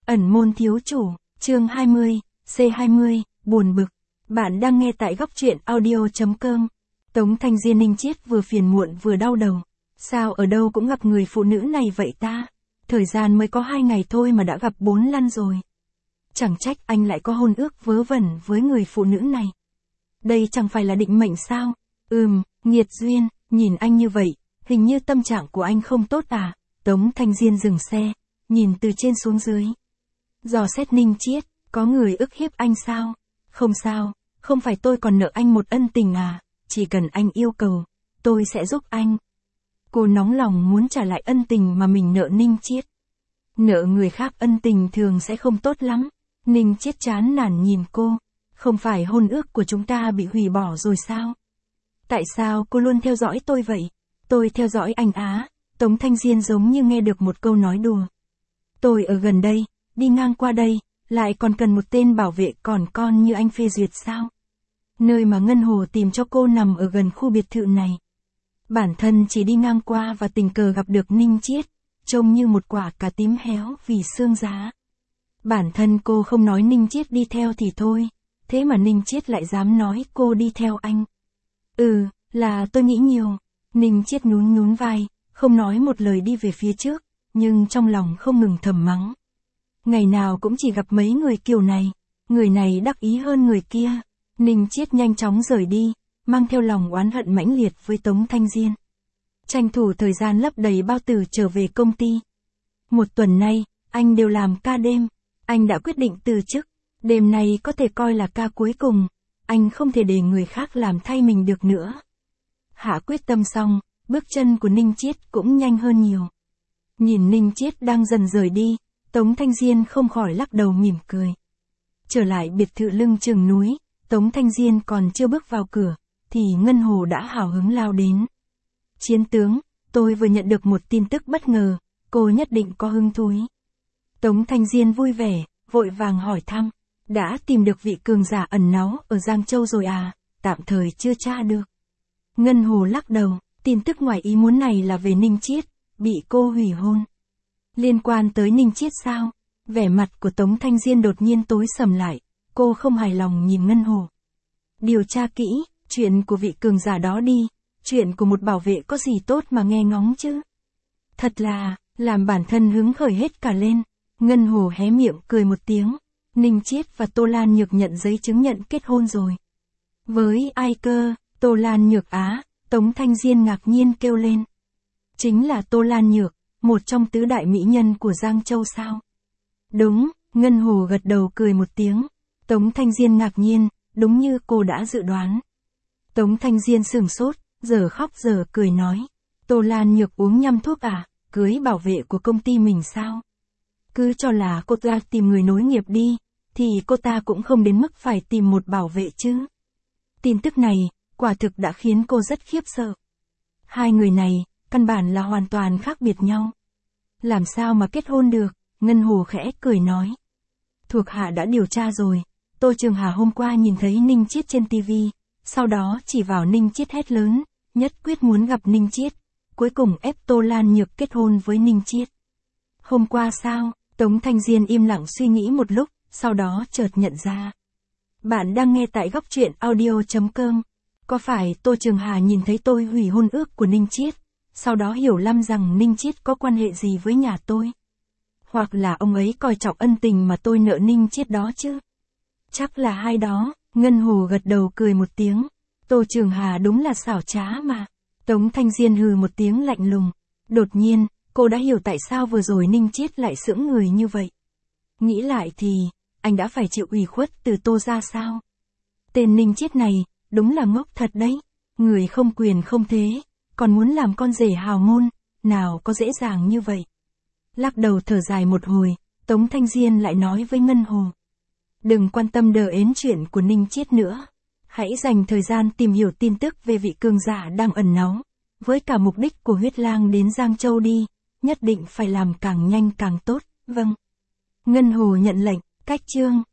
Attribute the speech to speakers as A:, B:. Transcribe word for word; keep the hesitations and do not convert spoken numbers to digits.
A: Ẩn môn thiếu chủ, chương hai mươi, C hai mươi, buồn bực. Bạn đang nghe tại góc truyện audio.com. Tống Thanh Diên Ninh Chiết vừa phiền muộn vừa đau đầu. Sao ở đâu cũng gặp người phụ nữ này vậy ta? Thời gian mới có hai ngày thôi mà đã gặp bốn lần rồi. Chẳng trách anh lại có hôn ước vớ vẩn với người phụ nữ này. Đây chẳng phải là định mệnh sao? Ừm, nghiệt duyên, nhìn anh như vậy, hình như tâm trạng của anh không tốt à? Tống Thanh Diên dừng xe, nhìn từ trên xuống dưới. Dò xét Ninh Chiết, có người ức hiếp anh sao? Không sao, không phải tôi còn nợ anh một ân tình à, chỉ cần anh yêu cầu, tôi sẽ giúp anh. Cô nóng lòng muốn trả lại ân tình mà mình nợ Ninh Chiết. Nợ người khác ân tình thường sẽ không tốt lắm. Ninh Chiết chán nản nhìn cô, không phải hôn ước của chúng ta bị hủy bỏ rồi sao? Tại sao cô luôn theo dõi tôi vậy? Tôi theo dõi anh á. Tống Thanh Diên giống như nghe được một câu nói đùa. Tôi ở gần đây, đi ngang qua đây, lại còn cần một tên bảo vệ còn con như anh phê duyệt sao? Nơi mà Ngân Hồ tìm cho cô nằm ở gần khu biệt thự này. Bản thân chỉ đi ngang qua và tình cờ gặp được Ninh Chiết, trông như một quả cà tím héo vì sương giá. Bản thân cô không nói Ninh Chiết đi theo thì thôi, thế mà Ninh Chiết lại dám nói cô đi theo anh. Ừ, là tôi nghĩ nhiều. Ninh Chiết nhún nhún vai, không nói một lời đi về phía trước, nhưng trong lòng không ngừng thầm mắng. Ngày nào cũng chỉ gặp mấy người kiểu này, người này đắc ý hơn người kia. Ninh Chiết nhanh chóng rời đi, mang theo lòng oán hận mãnh liệt với Tống Thanh Diên. Tranh thủ thời gian lấp đầy bao tử trở về công ty. Một tuần nay, anh đều làm ca đêm, anh đã quyết định từ chức, đêm nay có thể coi là ca cuối cùng, anh không thể để người khác làm thay mình được nữa. Hạ quyết tâm xong, bước chân của Ninh Chiết cũng nhanh hơn nhiều. Nhìn Ninh Chiết đang dần rời đi, Tống Thanh Diên không khỏi lắc đầu mỉm cười. Trở lại biệt thự lưng chừng núi, Tống Thanh Diên còn chưa bước vào cửa, thì Ngân Hồ đã hào hứng lao đến. Chiến tướng, tôi vừa nhận được một tin tức bất ngờ, cô nhất định có hứng thú. Tống Thanh Diên vui vẻ, vội vàng hỏi thăm, đã tìm được vị cường giả ẩn náu ở Giang Châu rồi à, tạm thời chưa tra được. Ngân Hồ lắc đầu, tin tức ngoài ý muốn này là về Ninh Chiết, bị cô hủy hôn. Liên quan tới Ninh Chiết sao? Vẻ mặt của Tống Thanh Diên đột nhiên tối sầm lại, cô không hài lòng nhìn Ngân Hồ. Điều tra kỹ, chuyện của vị cường giả đó đi, chuyện của một bảo vệ có gì tốt mà nghe ngóng chứ? Thật là, làm bản thân hứng khởi hết cả lên. Ngân Hồ hé miệng cười một tiếng, Ninh Chiết và Tô Lan Nhược nhận giấy chứng nhận kết hôn rồi. Với ai cơ? Tô Lan Nhược á? Tống Thanh Diên ngạc nhiên kêu lên. Chính là Tô Lan Nhược, một trong tứ đại mỹ nhân của Giang Châu sao? Đúng, Ngân Hồ gật đầu cười một tiếng. Tống Thanh Diên ngạc nhiên, đúng như cô đã dự đoán. Tống Thanh Diên sửng sốt, giờ khóc giờ cười nói. Tô Lan Nhược uống nhăm thuốc à, cưới bảo vệ của công ty mình sao? Cứ cho là cô ta tìm người nối nghiệp đi, thì cô ta cũng không đến mức phải tìm một bảo vệ chứ. Tin tức này, quả thực đã khiến cô rất khiếp sợ. Hai người này, căn bản là hoàn toàn khác biệt nhau. Làm sao mà kết hôn được? Ngân Hồ khẽ cười nói. Thuộc hạ đã điều tra rồi, Tô Trường Hà hôm qua nhìn thấy Ninh Chiết trên tivi, sau đó chỉ vào Ninh Chiết hét lớn, nhất quyết muốn gặp Ninh Chiết, cuối cùng ép Tô Lan Nhược kết hôn với Ninh Chiết. Hôm qua sao? Tống Thanh Diên im lặng suy nghĩ một lúc, sau đó chợt nhận ra. Bạn đang nghe tại góc truyện audio.com. Có phải Tô Trường Hà nhìn thấy tôi hủy hôn ước của Ninh Chiết, sau đó hiểu lầm rằng Ninh Chiết có quan hệ gì với nhà tôi? Hoặc là ông ấy coi trọng ân tình mà tôi nợ Ninh Chiết đó chứ? Chắc là hai đó. Ngân Hồ gật đầu cười một tiếng. Tô Trường Hà đúng là xảo trá mà. Tống Thanh Diên hừ một tiếng lạnh lùng. Đột nhiên, cô đã hiểu tại sao vừa rồi Ninh Chiết lại sững người như vậy. Nghĩ lại thì, anh đã phải chịu ủy khuất từ Tô ra sao? Tên Ninh Chiết này, đúng là ngốc thật đấy. Người không quyền không thế, còn muốn làm con rể hào môn, nào có dễ dàng như vậy. Lắc đầu thở dài một hồi, Tống Thanh Diên lại nói với Ngân Hồ. Đừng quan tâm đờ ến chuyện của Ninh Chiết nữa. Hãy dành thời gian tìm hiểu tin tức về vị cường giả đang ẩn náu. Với cả mục đích của huyết lang đến Giang Châu đi, nhất định phải làm càng nhanh càng tốt. Vâng. Ngân Hồ nhận lệnh, cách chương.